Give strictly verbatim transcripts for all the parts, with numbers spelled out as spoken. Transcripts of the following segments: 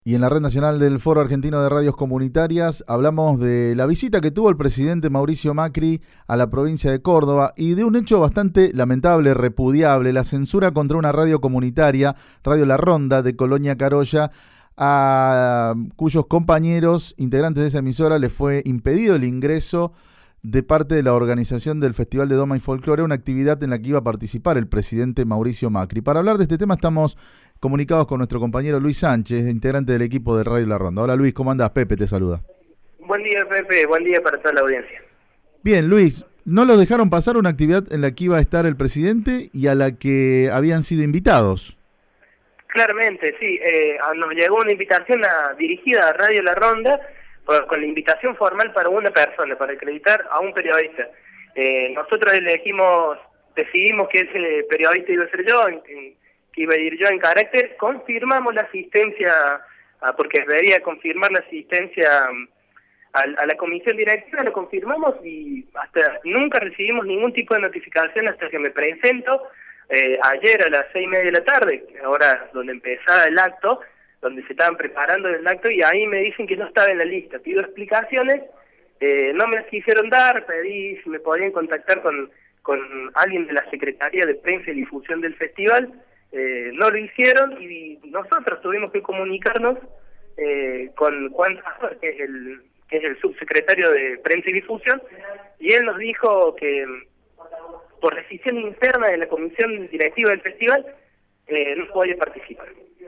Y en la red nacional del Foro Argentino de Radios Comunitarias hablamos de la visita que tuvo el presidente Mauricio Macri a la provincia de Córdoba y de un hecho bastante lamentable, repudiable, la censura contra una radio comunitaria, Radio La Ronda de Colonia Carolla, a cuyos compañeros, integrantes de esa emisora, les fue impedido el ingreso de parte de la organización del Festival de Doma y Folclore, una actividad en la que iba a participar el presidente Mauricio Macri. Para hablar de este tema estamos comunicados con nuestro compañero Luis Sánchez, integrante del equipo de Radio La Ronda. Hola Luis, ¿cómo andás? Pepe te saluda. Buen día Pepe, buen día para toda la audiencia. Bien, Luis, no los dejaron pasar una actividad en la que iba a estar el presidente y a la que habían sido invitados. Claramente, sí, eh, nos llegó una invitación a, dirigida a Radio La Ronda, con la invitación formal para una persona, para acreditar a un periodista. Eh, nosotros elegimos, decidimos que ese periodista iba a ser yo, en, en, que iba a ir yo en carácter, confirmamos la asistencia, a, porque debería confirmar la asistencia a, a la comisión directiva, lo confirmamos y hasta nunca recibimos ningún tipo de notificación hasta que me presento, eh, ayer a las seis y media de la tarde, ahora donde empezaba el acto, donde se estaban preparando el acto, y ahí me dicen que no estaba en la lista. Pido explicaciones, eh, no me las quisieron dar, pedí si me podían contactar con, con alguien de la Secretaría de Prensa y Difusión del festival, eh, no lo hicieron, y nosotros tuvimos que comunicarnos eh, con Juan Zafar, que es el que es el subsecretario de Prensa y Difusión, y él nos dijo que por decisión interna de la comisión directiva del festival eh, no podía participar.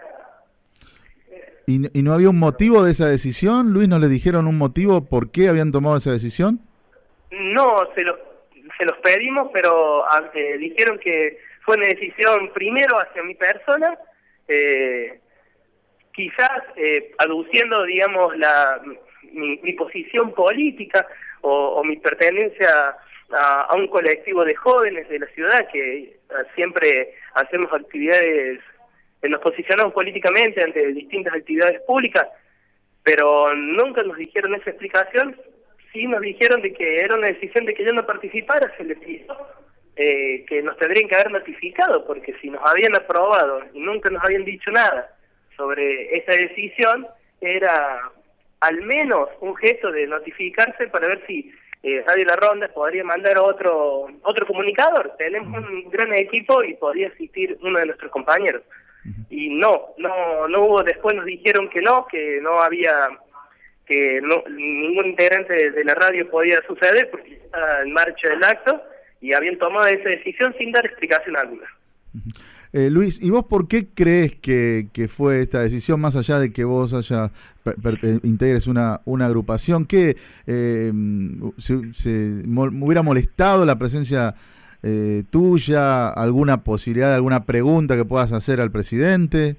¿Y, ¿Y no había un motivo de esa decisión? Luis, ¿no le dijeron un motivo por qué habían tomado esa decisión? No, se los, se los pedimos, pero eh, dijeron que fue una decisión primero hacia mi persona, eh, quizás eh, aduciendo, digamos, la mi, mi posición política o, o mi pertenencia a, a un colectivo de jóvenes de la ciudad que uh, siempre hacemos actividades, nos posicionamos políticamente ante distintas actividades públicas, pero nunca nos dijeron esa explicación. Sí nos dijeron de que era una decisión de que yo no participara, se les pidió eh, que nos tendrían que haber notificado, porque si nos habían aprobado y nunca nos habían dicho nada sobre esa decisión, era al menos un gesto de notificarse para ver si eh, Radio La Ronda podría mandar otro otro comunicador. Tenemos un gran equipo y podría asistir uno de nuestros compañeros. Y no, no no hubo, después nos dijeron que no, que no había, que no ningún integrante de, de la radio podía suceder porque estaba en marcha el acto y habían tomado esa decisión sin dar explicación alguna. Eh, Luis, ¿y vos por qué crees que, que fue esta decisión, más allá de que vos haya per, per, integres una, una agrupación, que eh, se, se mo, hubiera molestado la presencia Eh, tuya, alguna posibilidad de alguna pregunta que puedas hacer al presidente?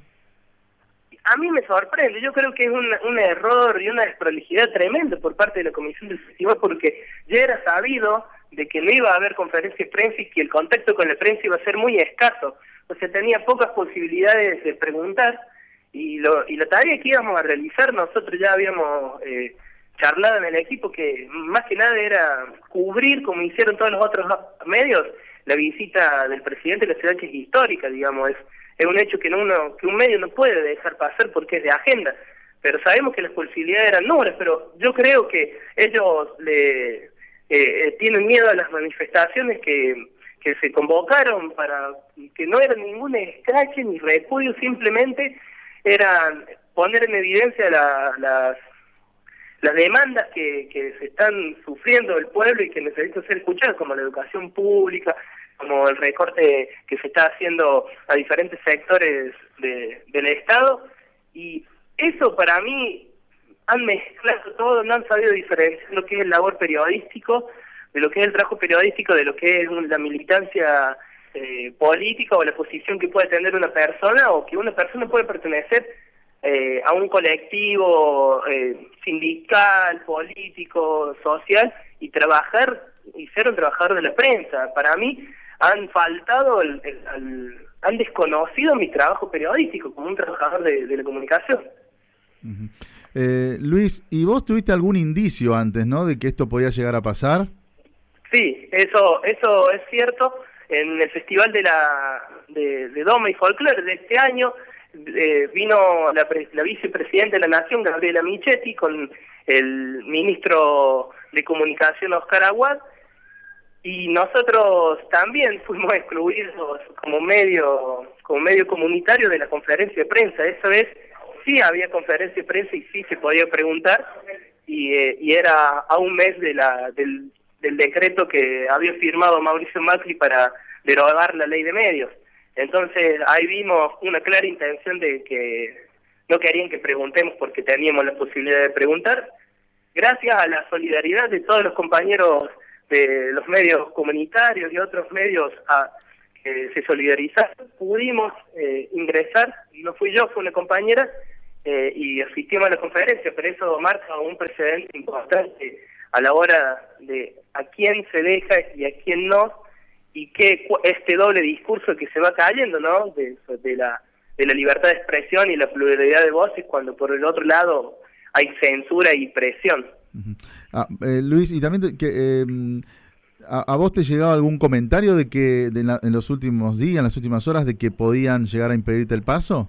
A mí me sorprende, yo creo que es un, un error y una desprolijidad tremenda por parte de la comisión del festival, porque ya era sabido de que no iba a haber conferencia de prensa y que el contacto con la prensa iba a ser muy escaso, o sea, tenía pocas posibilidades de preguntar, y, lo, y la tarea que íbamos a realizar nosotros ya habíamos eh, charlado en el equipo, que más que nada era cubrir, como hicieron todos los otros medios, la visita del presidente de la ciudad, que es histórica, digamos, es, es un hecho que, no uno, que un medio no puede dejar pasar porque es de agenda, pero sabemos que las posibilidades eran nulas, pero yo creo que ellos le eh, tienen miedo a las manifestaciones que, que se convocaron, para que no era ningún escrache ni repudio, simplemente eran poner en evidencia la, las las demandas que, que se están sufriendo el pueblo y que necesitan ser escuchadas, como la educación pública, como el recorte que se está haciendo a diferentes sectores de, del Estado, y eso para mí han mezclado todo, no han sabido diferenciar lo que es el labor periodístico, de lo que es el trabajo periodístico, de lo que es la militancia eh, política o la posición que puede tener una persona, o que una persona puede pertenecer Eh, a un colectivo eh, sindical, político, social, y trabajar y ser un trabajador de la prensa. Para mí han faltado, el, el, el, han desconocido mi trabajo periodístico como un trabajador de, de la comunicación. Uh-huh. eh, Luis, ¿y vos tuviste algún indicio antes, no, de que esto podía llegar a pasar? Sí, eso eso es cierto. En el Festival de la de, de Doma y Folclore de este año, eh, vino la, la vicepresidenta de la Nación, Gabriela Michetti, con el ministro de Comunicación, Oscar Aguad, y nosotros también fuimos excluidos como medio, como medio comunitario de la conferencia de prensa. Esa vez sí había conferencia de prensa y sí se podía preguntar, y, eh, y era a un mes de la, del, del decreto que había firmado Mauricio Macri para derogar la ley de medios. Entonces ahí vimos una clara intención de que no querían que preguntemos porque teníamos la posibilidad de preguntar. Gracias a la solidaridad de todos los compañeros de los medios comunitarios y otros medios a, que se solidarizaron, pudimos eh, ingresar, no fui yo, fue una compañera, eh, y asistimos a la conferencia, pero eso marca un precedente importante a la hora de a quién se deja y a quién no, y que este doble discurso que se va cayendo, ¿no? De, de la de la libertad de expresión y la pluralidad de voces, cuando por el otro lado hay censura y presión. Uh-huh. ah, eh, Luis, y también que eh, a, a vos te llegaba algún comentario de que de la, en los últimos días, en las últimas horas, de que podían llegar a impedirte el paso.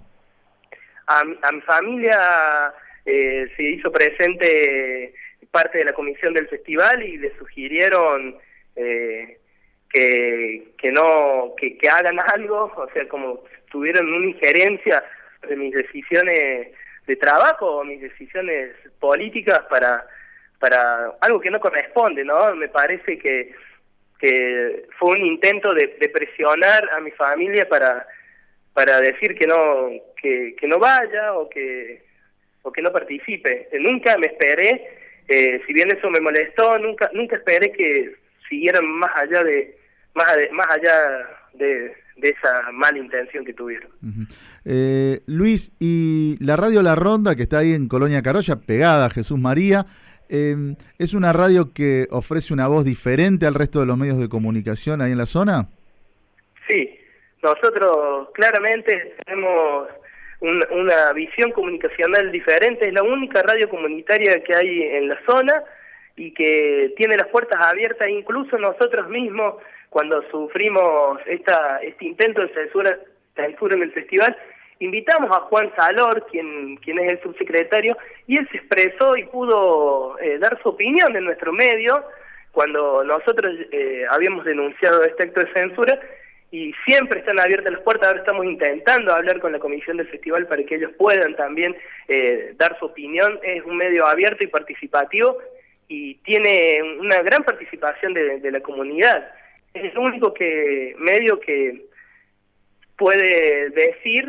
A, a mi familia eh, se hizo presente parte de la comisión del festival y le sugirieron eh, que, que no que, que hagan algo, o sea, como tuvieron una injerencia de mis decisiones de trabajo o mis decisiones políticas para para algo que no corresponde, ¿no? Me parece que que fue un intento de, de presionar a mi familia para para decir que no que, que no vaya o que o que no participe. Nunca me esperé, eh, si bien eso me molestó, nunca nunca esperé que siguieran más allá de más de, más allá de, de esa mala intención que tuvieron. Uh-huh. eh, Luis, y la radio La Ronda, que está ahí en Colonia Carolla, pegada a Jesús María, eh, ¿es una radio que ofrece una voz diferente al resto de los medios de comunicación ahí en la zona? Sí, nosotros claramente tenemos un, una visión comunicacional diferente, es la única radio comunitaria que hay en la zona y que tiene las puertas abiertas. Incluso nosotros mismos, cuando sufrimos esta este intento de censura, censura en el festival, invitamos a Juan Salor, quien quien es el subsecretario, y él se expresó y pudo eh, dar su opinión en nuestro medio cuando nosotros eh, habíamos denunciado este acto de censura, y siempre están abiertas las puertas. Ahora estamos intentando hablar con la comisión del festival para que ellos puedan también eh, dar su opinión. Es un medio abierto y participativo y tiene una gran participación de, de la comunidad. Es el único que medio que puede decir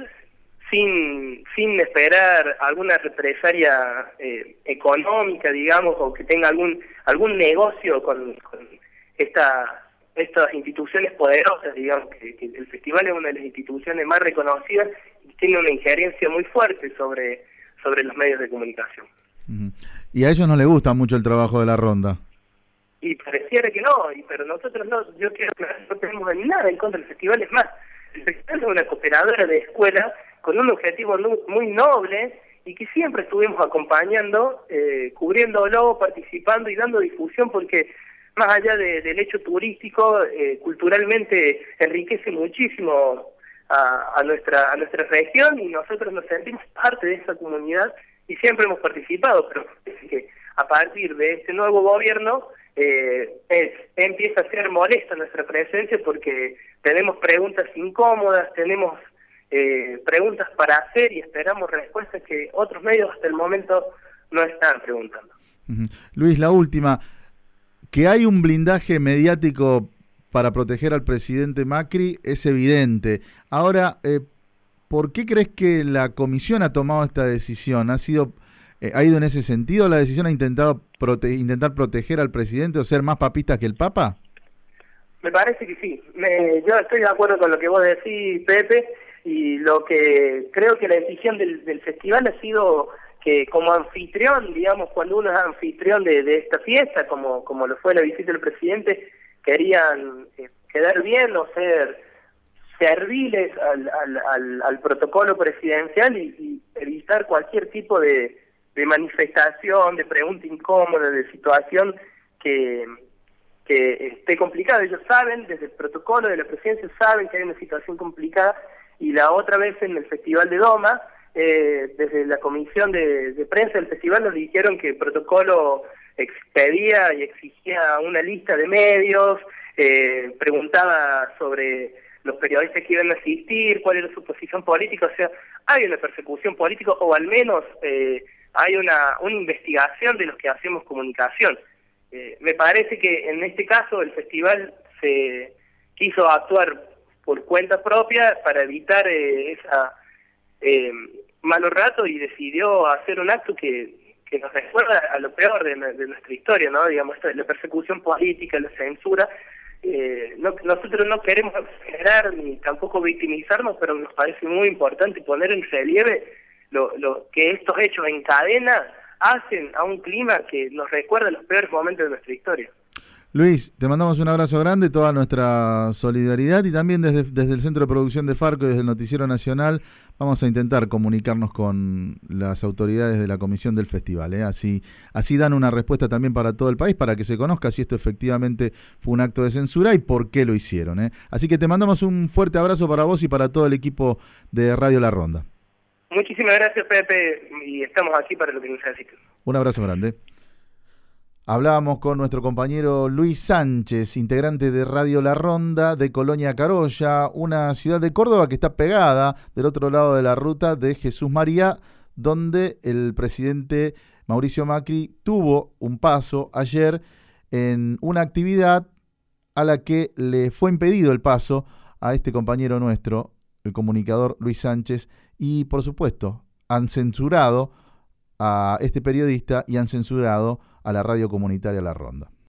sin sin esperar alguna represalia eh, económica, digamos, o que tenga algún algún negocio con, con esta estas instituciones poderosas, digamos, que, que el festival es una de las instituciones más reconocidas y tiene una injerencia muy fuerte sobre sobre los medios de comunicación. Uh-huh. Y a ellos no les gusta mucho el trabajo de La Ronda. Y pareciera que no, y, pero nosotros no, yo quiero que no tenemos nada en contra del festival. Es más, el festival es una cooperadora de escuela con un objetivo muy noble y que siempre estuvimos acompañando, eh, cubriéndolo, participando y dando difusión, porque más allá de, del hecho turístico, eh, culturalmente enriquece muchísimo a, a nuestra a nuestra región, y nosotros nos sentimos parte de esa comunidad y siempre hemos participado. Pero es que a partir de este nuevo gobierno eh, es, empieza a ser molesta nuestra presencia, porque tenemos preguntas incómodas, tenemos eh, preguntas para hacer y esperamos respuestas que otros medios hasta el momento no están preguntando. Uh-huh. Luis, la última, que hay un blindaje mediático para proteger al presidente Macri es evidente. Ahora, eh, ¿por qué crees que la comisión ha tomado esta decisión? ¿Ha sido eh, ha ido en ese sentido la decisión? ¿Ha intentado prote intentar proteger al presidente o ser más papista que el Papa? Me parece que sí. Me, yo estoy de acuerdo con lo que vos decís, Pepe, y lo que creo que la decisión del, del festival ha sido que como anfitrión, digamos, cuando uno es anfitrión de, de esta fiesta, como como lo fue la visita del presidente, querían eh, quedar bien o ser serviles al, al, al, al protocolo presidencial y, y evitar cualquier tipo de, de manifestación, de pregunta incómoda, de situación que, que esté complicada. Ellos saben, desde el protocolo de la presidencia, saben que hay una situación complicada y la otra vez en el Festival de Doma, eh, desde la comisión de, de prensa del festival nos dijeron que el protocolo expedía y exigía una lista de medios, eh, preguntaba sobre los periodistas que iban a asistir, cuál era su posición política, o sea, hay una persecución política, o al menos eh, hay una, una investigación de los que hacemos comunicación. Eh, me parece que en este caso el festival se quiso actuar por cuenta propia para evitar eh, esa eh, malos ratos y decidió hacer un acto que, que nos recuerda a lo peor de, de nuestra historia, ¿no? Digamos, la persecución política, la censura. Eh, no, nosotros no queremos exagerar ni tampoco victimizarnos, pero nos parece muy importante poner en relieve lo, lo que estos hechos en cadena hacen a un clima que nos recuerda los peores momentos de nuestra historia. Luis, te mandamos un abrazo grande, toda nuestra solidaridad, y también desde, desde el Centro de Producción de Farco y desde el Noticiero Nacional vamos a intentar comunicarnos con las autoridades de la comisión del festival, ¿eh? Así, así dan una respuesta también para todo el país, para que se conozca si esto efectivamente fue un acto de censura y por qué lo hicieron, ¿eh? Así que te mandamos un fuerte abrazo para vos y para todo el equipo de Radio La Ronda. Muchísimas gracias, Pepe, y estamos aquí para lo que necesiten. Un abrazo grande. Hablábamos con nuestro compañero Luis Sánchez, integrante de Radio La Ronda de Colonia Carolla, una ciudad de Córdoba que está pegada del otro lado de la ruta de Jesús María, donde el presidente Mauricio Macri tuvo un paso ayer en una actividad a la que le fue impedido el paso a este compañero nuestro, el comunicador Luis Sánchez, y por supuesto han censurado a este periodista y han censurado a la radio comunitaria La Ronda.